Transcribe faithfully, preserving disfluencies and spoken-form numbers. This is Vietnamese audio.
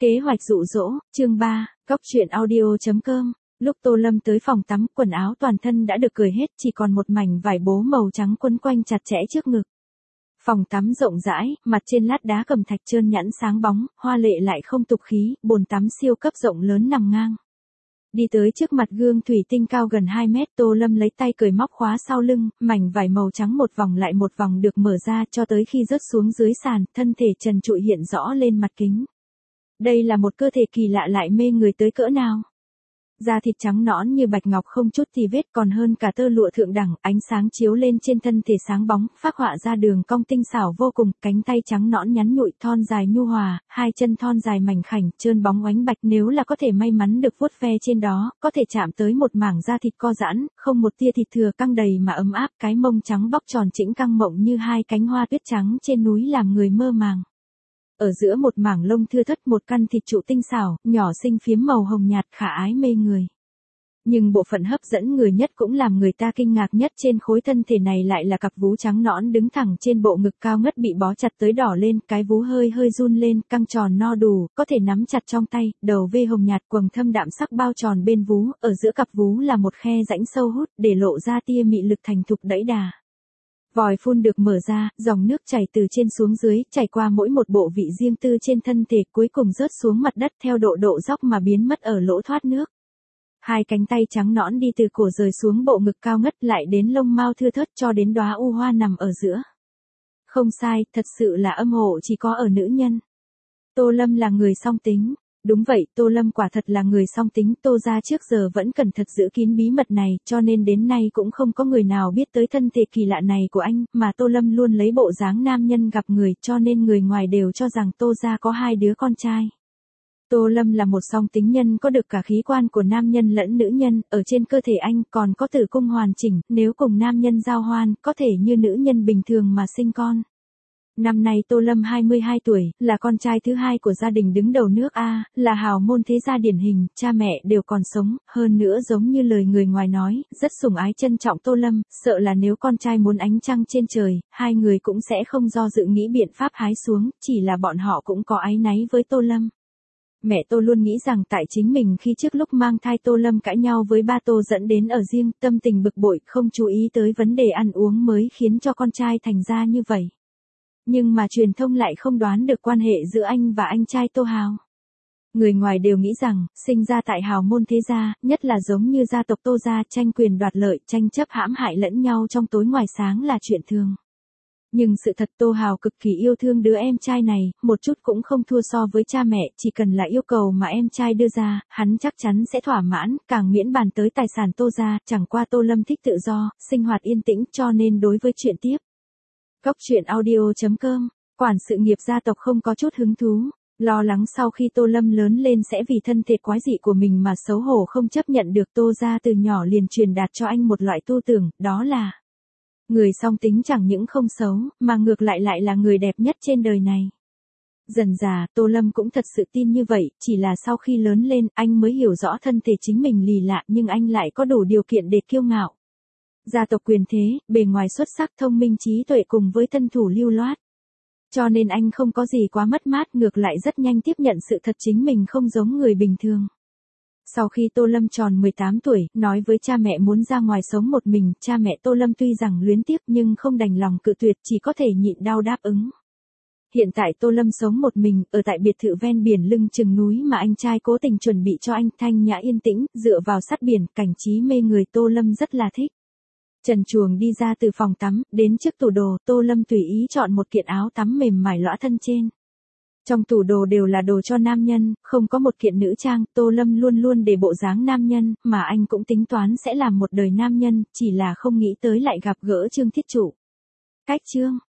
Kế hoạch dụ dỗ, chương ba, cóc truyện audio chấm com. Lúc Tô Lâm tới phòng tắm, quần áo toàn thân đã được cởi hết, chỉ còn một mảnh vải bố màu trắng quấn quanh chặt chẽ trước ngực. Phòng tắm rộng rãi, mặt trên lát đá cẩm thạch trơn nhẵn sáng bóng, hoa lệ lại không tục khí, bồn tắm siêu cấp rộng lớn nằm ngang. Đi tới trước mặt gương thủy tinh cao gần hai mét, Tô Lâm lấy tay cởi móc khóa sau lưng, mảnh vải màu trắng một vòng lại một vòng được mở ra cho tới khi rớt xuống dưới sàn, thân thể trần trụi hiện rõ lên mặt kính. Đây là một cơ thể kỳ lạ lại mê người tới cỡ nào. Da thịt trắng nõn như bạch ngọc không chút tì vết, còn hơn cả tơ lụa thượng đẳng, ánh sáng chiếu lên trên thân thể sáng bóng, phác họa ra đường cong tinh xảo vô cùng, cánh tay trắng nõn nhắn nhụi, thon dài nhu hòa, hai chân thon dài mảnh khảnh, trơn bóng oánh bạch, nếu là có thể may mắn được vuốt ve trên đó, có thể chạm tới một mảng da thịt co giãn, không một tia thịt thừa, căng đầy mà ấm áp, cái mông trắng bóc tròn chỉnh căng mộng như hai cánh hoa tuyết trắng trên núi làm người mơ màng. Ở giữa một mảng lông thưa thớt, một căn thịt trụ tinh xảo, nhỏ xinh phiếm màu hồng nhạt, khả ái mê người. Nhưng bộ phận hấp dẫn người nhất cũng làm người ta kinh ngạc nhất trên khối thân thể này lại là cặp vú trắng nõn đứng thẳng trên bộ ngực cao ngất bị bó chặt tới đỏ lên, cái vú hơi hơi run lên, căng tròn no đủ, có thể nắm chặt trong tay, đầu vê hồng nhạt quầng thâm đạm sắc bao tròn bên vú, ở giữa cặp vú là một khe rãnh sâu hút, để lộ ra tia mị lực thành thục đẫy đà. Vòi phun được mở ra, dòng nước chảy từ trên xuống dưới, chảy qua mỗi một bộ vị riêng tư trên thân thể, cuối cùng rớt xuống mặt đất theo độ độ dốc mà biến mất ở lỗ thoát nước. Hai cánh tay trắng nõn đi từ cổ rời xuống bộ ngực cao ngất lại đến lông mao thưa thớt cho đến đóa u hoa nằm ở giữa. Không sai, thật sự là âm hộ chỉ có ở nữ nhân. Tô Lâm là người song tính. Đúng vậy, Tô Lâm quả thật là người song tính, Tô gia trước giờ vẫn cẩn thận giữ kín bí mật này, cho nên đến nay cũng không có người nào biết tới thân thể kỳ lạ này của anh, mà Tô Lâm luôn lấy bộ dáng nam nhân gặp người, cho nên người ngoài đều cho rằng Tô gia có hai đứa con trai. Tô Lâm là một song tính nhân có được cả khí quan của nam nhân lẫn nữ nhân, ở trên cơ thể anh còn có tử cung hoàn chỉnh, nếu cùng nam nhân giao hoan, có thể như nữ nhân bình thường mà sinh con. Năm nay Tô Lâm hai mươi hai tuổi, là con trai thứ hai của gia đình đứng đầu nước A, là hào môn thế gia điển hình, cha mẹ đều còn sống, hơn nữa giống như lời người ngoài nói, rất sủng ái trân trọng Tô Lâm, sợ là nếu con trai muốn ánh trăng trên trời, hai người cũng sẽ không do dự nghĩ biện pháp hái xuống, chỉ là bọn họ cũng có áy náy với Tô Lâm. Mẹ Tô luôn nghĩ rằng tại chính mình khi trước lúc mang thai Tô Lâm cãi nhau với ba Tô dẫn đến ở riêng, tâm tình bực bội, không chú ý tới vấn đề ăn uống mới khiến cho con trai thành ra như vậy. Nhưng mà truyền thông lại không đoán được quan hệ giữa anh và anh trai Tô Hào. Người ngoài đều nghĩ rằng, sinh ra tại hào môn thế gia, nhất là giống như gia tộc Tô gia, tranh quyền đoạt lợi, tranh chấp hãm hại lẫn nhau trong tối ngoài sáng là chuyện thường. Nhưng sự thật Tô Hào cực kỳ yêu thương đứa em trai này, một chút cũng không thua so với cha mẹ, chỉ cần là yêu cầu mà em trai đưa ra, hắn chắc chắn sẽ thỏa mãn, càng miễn bàn tới tài sản Tô gia, chẳng qua Tô Lâm thích tự do, sinh hoạt yên tĩnh, cho nên đối với chuyện tiếp. Cóc truyện audio chấm com, quản sự nghiệp gia tộc không có chút hứng thú, lo lắng sau khi Tô Lâm lớn lên sẽ vì thân thể quái dị của mình mà xấu hổ không chấp nhận được. Tô gia từ nhỏ liền truyền đạt cho anh một loại tư tưởng, đó là người song tính chẳng những không xấu, mà ngược lại lại là người đẹp nhất trên đời này. Dần dà, Tô Lâm cũng thật sự tin như vậy, chỉ là sau khi lớn lên, anh mới hiểu rõ thân thể chính mình lì lạ, nhưng anh lại có đủ điều kiện để kiêu ngạo. Gia tộc quyền thế, bề ngoài xuất sắc, thông minh trí tuệ cùng với thân thủ lưu loát. Cho nên anh không có gì quá mất mát, ngược lại rất nhanh tiếp nhận sự thật chính mình không giống người bình thường. Sau khi Tô Lâm tròn mười tám tuổi, nói với cha mẹ muốn ra ngoài sống một mình, cha mẹ Tô Lâm tuy rằng luyến tiếc nhưng không đành lòng cự tuyệt, chỉ có thể nhịn đau đáp ứng. Hiện tại Tô Lâm sống một mình, ở tại biệt thự ven biển lưng chừng núi mà anh trai cố tình chuẩn bị cho anh, thanh nhã yên tĩnh, dựa vào sát biển, cảnh trí mê người, Tô Lâm rất là thích. Trần truồng đi ra từ phòng tắm, đến trước tủ đồ, Tô Lâm tùy ý chọn một kiện áo tắm mềm mại lõa thân trên. Trong tủ đồ đều là đồ cho nam nhân, không có một kiện nữ trang, Tô Lâm luôn luôn để bộ dáng nam nhân, mà anh cũng tính toán sẽ làm một đời nam nhân, chỉ là không nghĩ tới lại gặp gỡ Trương Thiết Trụ. Cách chương,